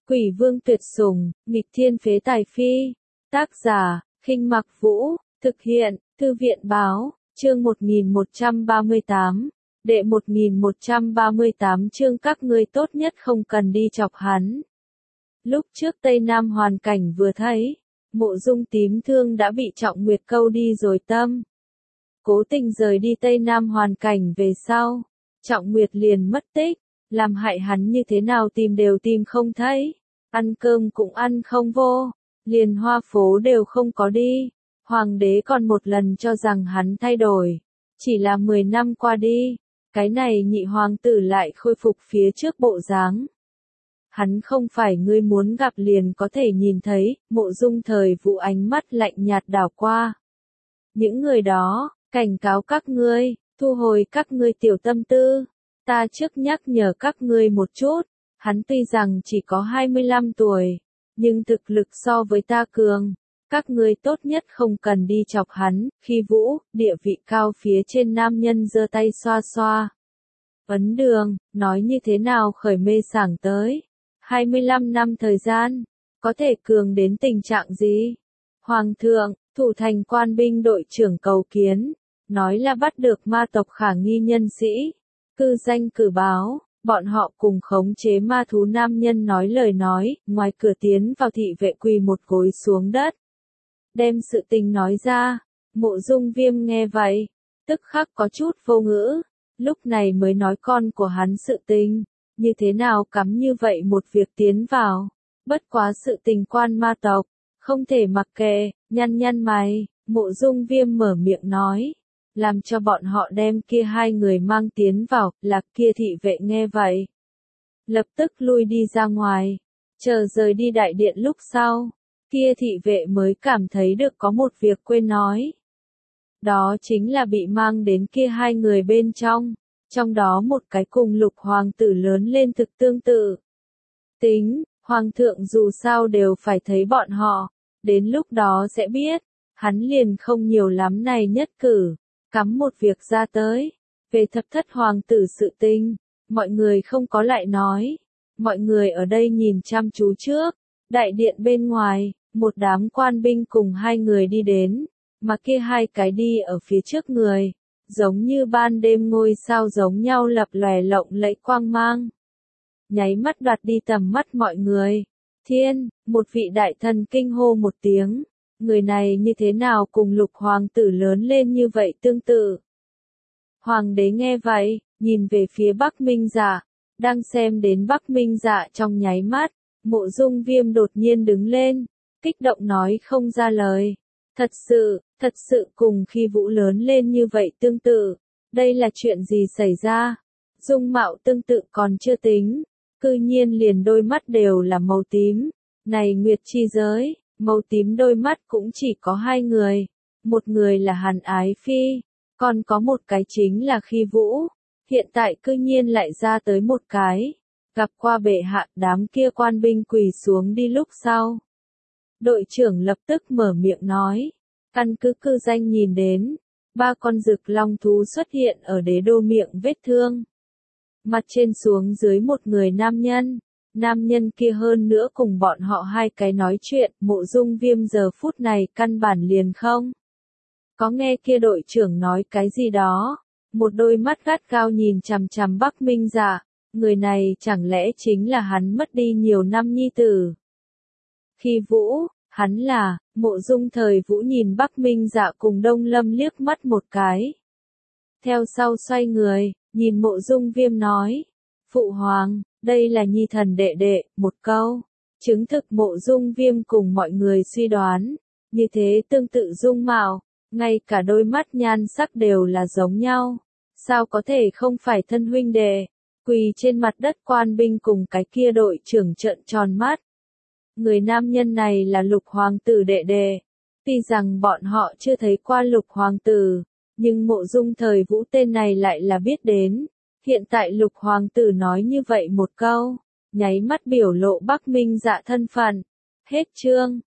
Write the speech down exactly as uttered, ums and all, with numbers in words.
Quỷ vương tuyệt sủng, nghịch thiên phế tài phi. Tác giả, Khinh Mặc Vũ, thực hiện, Thư viện báo, chương một nghìn một trăm ba mươi tám, đệ một nghìn một trăm ba mươi tám chương các ngươi tốt nhất không cần đi chọc hắn. Lúc trước Tây Nam hoàn cảnh vừa thấy, Mộ Dung tím thương đã bị Trọng Nguyệt câu đi rồi tâm. Cố tình rời đi Tây Nam hoàn cảnh về sau, Trọng Nguyệt liền mất tích, làm hại hắn như thế nào tìm đều tìm không thấy, ăn cơm cũng ăn không vô, liền hoa phố đều không có đi. Hoàng đế còn một lần cho rằng hắn thay đổi, chỉ là mười năm qua đi, cái này nhị hoàng tử lại khôi phục phía trước bộ dáng. Hắn không phải ngươi muốn gặp liền có thể nhìn thấy. Mộ Dung Thời Vũ ánh mắt lạnh nhạt đảo qua. Những người đó, cảnh cáo các ngươi, thu hồi các ngươi tiểu tâm tư. Ta trước nhắc nhở các ngươi một chút, hắn tuy rằng chỉ có hai mươi lăm tuổi, nhưng thực lực so với ta cường. Các ngươi tốt nhất không cần đi chọc hắn. Khi Vũ, địa vị cao phía trên nam nhân giơ tay xoa xoa ấn đường, nói như thế nào khởi mê sảng tới. hai mươi lăm năm thời gian, có thể cường đến tình trạng gì? Hoàng thượng, thủ thành quan binh đội trưởng cầu kiến, nói là bắt được ma tộc khả nghi nhân sĩ. Cư danh cử báo, bọn họ cùng khống chế ma thú nam nhân nói lời nói, ngoài cửa tiến vào thị vệ quỳ một gối xuống đất. Đem sự tình nói ra, Mộ Dung Viêm nghe vậy, tức khắc có chút vô ngữ, lúc này mới nói con của hắn sự tình, như thế nào cắm như vậy một việc tiến vào, bất quá sự tình quan ma tộc, không thể mặc kệ. Nhăn nhăn mày, Mộ Dung Viêm mở miệng nói, làm cho bọn họ đem kia hai người mang tiến vào. Là kia thị vệ nghe vậy, lập tức lui đi ra ngoài, chờ rời đi đại điện lúc sau. Kia thị vệ mới cảm thấy được có một việc quên nói. Đó chính là bị mang đến kia hai người bên trong, trong đó một cái cùng Lục hoàng tử lớn lên thực tương tự. Tính, hoàng thượng dù sao đều phải thấy bọn họ, đến lúc đó sẽ biết, hắn liền không nhiều lắm này nhất cử, cắm một việc ra tới. Về thập thất hoàng tử sự tình, mọi người không có lại nói, mọi người ở đây nhìn chăm chú trước. Đại điện bên ngoài, một đám quan binh cùng hai người đi đến, mà kia hai cái đi ở phía trước người, giống như ban đêm ngôi sao giống nhau lập lòe lộng lẫy quang mang. Nháy mắt đoạt đi tầm mắt mọi người. Thiên, một vị đại thần kinh hô một tiếng, người này như thế nào cùng Lục hoàng tử lớn lên như vậy tương tự. Hoàng đế nghe vậy, nhìn về phía Bắc Minh Dạ, đang xem đến Bắc Minh Dạ trong nháy mắt. Mộ Dung Viêm đột nhiên đứng lên, kích động nói không ra lời. Thật sự, thật sự cùng khi Vũ lớn lên như vậy tương tự. Đây là chuyện gì xảy ra? Dung mạo tương tự còn chưa tính, cư nhiên liền đôi mắt đều là màu tím. Này Nguyệt chi giới, màu tím đôi mắt cũng chỉ có hai người. Một người là Hàn Ái Phi, còn có một cái chính là khi Vũ. Hiện tại cư nhiên lại ra tới một cái. Gặp qua bệ hạ. Đám kia quan binh quỳ xuống đi lúc sau. Đội trưởng lập tức mở miệng nói, căn cứ cư danh nhìn đến, ba con rực long thú xuất hiện ở đế đô miệng vết thương. Mặt trên xuống dưới một người nam nhân, nam nhân kia hơn nữa cùng bọn họ hai cái nói chuyện. Mộ Dung Viêm giờ phút này căn bản liền không có nghe kia đội trưởng nói cái gì đó, một đôi mắt gắt gao nhìn chằm chằm Bắc Minh Dạ. Người này chẳng lẽ chính là hắn mất đi nhiều năm nhi tử? Khi Vũ, hắn là. Mộ Dung Thời Vũ nhìn Bắc Minh Dạ cùng Đông Lâm liếc mắt một cái. Theo sau xoay người, nhìn Mộ Dung Viêm nói, Phụ hoàng, đây là nhi thần đệ đệ. Một câu, chứng thực Mộ Dung Viêm cùng mọi người suy đoán, như thế tương tự dung mạo, ngay cả đôi mắt nhan sắc đều là giống nhau. Sao có thể không phải thân huynh đệ? Quỳ trên mặt đất quan binh cùng cái kia đội trưởng trợn tròn mắt. Người nam nhân này là Lục hoàng tử đệ đệ. Tuy rằng bọn họ chưa thấy qua Lục hoàng tử, nhưng Mộ Dung Thời Vũ tên này lại là biết đến. Hiện tại Lục hoàng tử nói như vậy một câu, nháy mắt biểu lộ Bắc Minh Dạ thân phận. Hết chương.